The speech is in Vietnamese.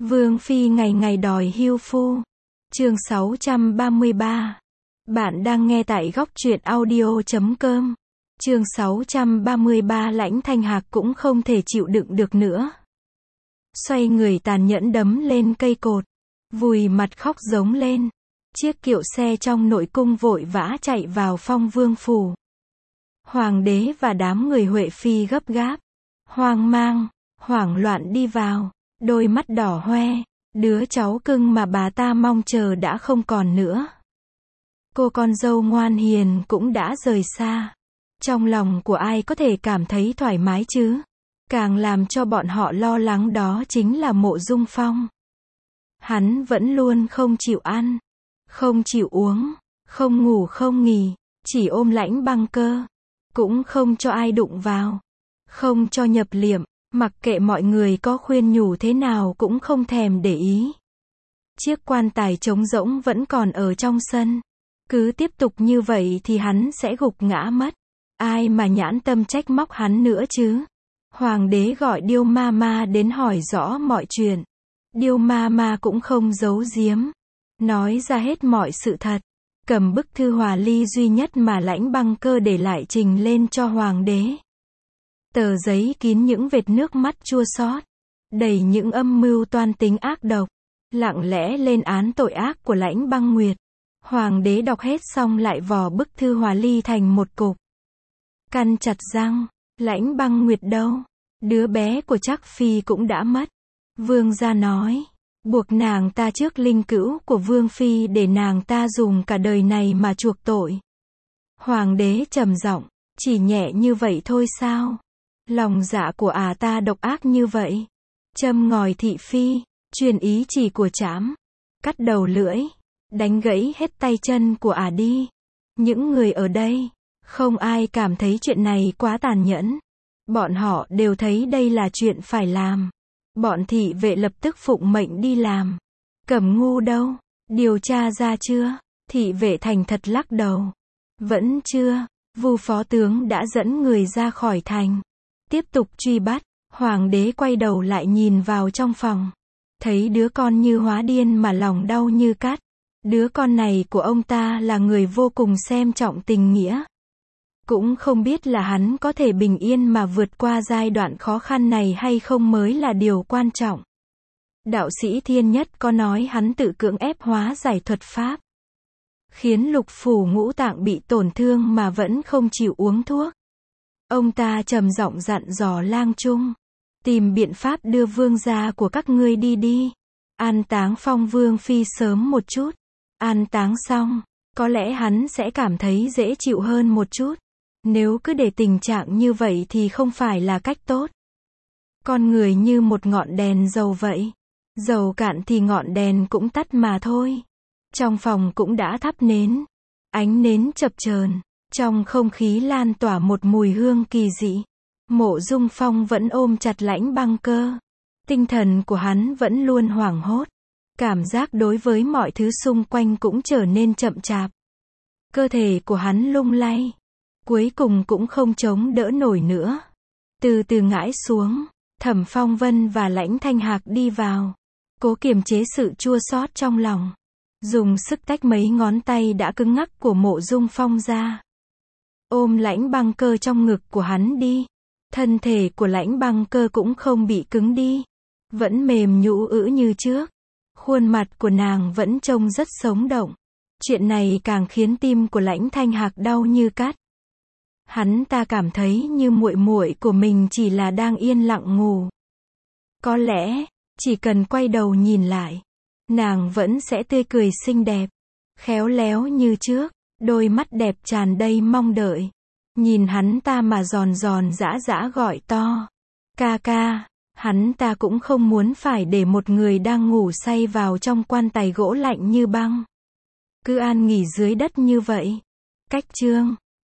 Vương phi ngày ngày đòi hưu phu. Chương 633. Bạn đang nghe tại góc truyện audio.com. Chương 633. Lãnh Thanh Hạc cũng không thể chịu đựng được nữa. Xoay người tàn nhẫn đấm lên cây cột, vùi mặt khóc giống lên. Chiếc kiệu xe trong nội cung vội vã chạy vào Phong Vương phủ. Hoàng đế và đám người Huệ phi gấp gáp, hoang mang, hoảng loạn đi vào, đôi mắt đỏ hoe, đứa cháu cưng mà bà ta mong chờ đã không còn nữa. Cô con dâu ngoan hiền cũng đã rời xa. Trong lòng của ai có thể cảm thấy thoải mái chứ? Càng làm cho bọn họ lo lắng đó chính là Mộ Dung Phong. Hắn vẫn luôn không chịu ăn, không chịu uống, không ngủ không nghỉ, chỉ ôm Lãnh Băng Cơ, cũng không cho ai đụng vào, không cho nhập liệm, mặc kệ mọi người có khuyên nhủ thế nào cũng không thèm để ý. Chiếc quan tài trống rỗng vẫn còn ở trong sân. Cứ tiếp tục như vậy thì hắn sẽ gục ngã mất. Ai mà nhãn tâm trách móc hắn nữa chứ? Hoàng đế gọi Điêu Ma Ma đến hỏi rõ mọi chuyện. Điêu Ma Ma cũng không giấu giếm, nói ra hết mọi sự thật. Cầm bức thư hòa ly duy nhất mà Lãnh Băng Cơ để lại trình lên cho hoàng đế. Tờ giấy kín những vệt nước mắt chua xót, đầy những âm mưu toan tính ác độc, lặng lẽ lên án tội ác của Lãnh Băng Nguyệt. Hoàng đế đọc hết xong lại vò bức thư hòa ly thành một cục. Căn chặt răng, Lãnh Băng Nguyệt đâu? Đứa bé của Trác phi cũng đã mất. Vương gia nói, buộc nàng ta trước linh cữu của Vương phi để nàng ta dùng cả đời này mà chuộc tội. Hoàng đế trầm giọng, chỉ nhẹ như vậy thôi sao? Lòng dạ của ta độc ác như vậy. Châm ngòi thị phi, truyền ý chỉ của trẫm, cắt đầu lưỡi, đánh gãy hết tay chân của đi. Những người ở đây, không ai cảm thấy chuyện này quá tàn nhẫn. Bọn họ đều thấy đây là chuyện phải làm. Bọn thị vệ lập tức phụng mệnh đi làm. Cẩm Ngu đâu? Điều tra ra chưa? Thị vệ thành thật lắc đầu. Vẫn chưa. Vu phó tướng đã dẫn người ra khỏi thành, tiếp tục truy bắt. Hoàng đế quay đầu lại nhìn vào trong phòng, thấy đứa con như hóa điên mà lòng đau như cắt. Đứa con này của ông ta là người vô cùng xem trọng tình nghĩa. Cũng không biết là hắn có thể bình yên mà vượt qua giai đoạn khó khăn này hay không mới là điều quan trọng. Đạo sĩ Thiên Nhất có nói hắn tự cưỡng ép hóa giải thuật pháp, khiến lục phủ ngũ tạng bị tổn thương mà vẫn không chịu uống thuốc. Ông ta trầm giọng dặn dò Lang Trung, tìm biện pháp đưa vương gia của các ngươi đi. An táng Phong Vương phi sớm một chút. An táng xong, có lẽ hắn sẽ cảm thấy dễ chịu hơn một chút. Nếu cứ để tình trạng như vậy thì không phải là cách tốt. Con người như một ngọn đèn dầu vậy. Dầu cạn thì ngọn đèn cũng tắt mà thôi. Trong phòng cũng đã thắp nến. Ánh nến chập chờn, trong không khí lan tỏa một mùi hương kỳ dị. Mộ Dung Phong vẫn ôm chặt Lãnh Băng Cơ. Tinh thần của hắn vẫn luôn hoảng hốt. Cảm giác đối với mọi thứ xung quanh cũng trở nên chậm chạp. Cơ thể của hắn lung lay. Cuối cùng cũng không chống đỡ nổi nữa. Từ từ ngã xuống. Thẩm Phong Vân và Lãnh Thanh Hạc đi vào. Cố kiềm chế sự chua xót trong lòng. Dùng sức tách mấy ngón tay đã cứng ngắc của Mộ Dung Phong ra. Ôm Lãnh Băng Cơ trong ngực của hắn đi. Thân thể của Lãnh Băng Cơ cũng không bị cứng đi. Vẫn mềm nhũ ữ như trước. Khuôn mặt của nàng vẫn trông rất sống động. Chuyện này càng khiến tim của Lãnh Thanh Hạc đau như cắt. Hắn ta cảm thấy như muội muội của mình chỉ là đang yên lặng ngủ. Có lẽ, chỉ cần quay đầu nhìn lại, nàng vẫn sẽ tươi cười xinh đẹp, khéo léo như trước, đôi mắt đẹp tràn đầy mong đợi. Nhìn hắn ta mà giòn giòn giã giã gọi to. Ca ca. Hắn ta cũng không muốn phải để một người đang ngủ say vào trong quan tài gỗ lạnh như băng. Cứ an nghỉ dưới đất như vậy. Cách chương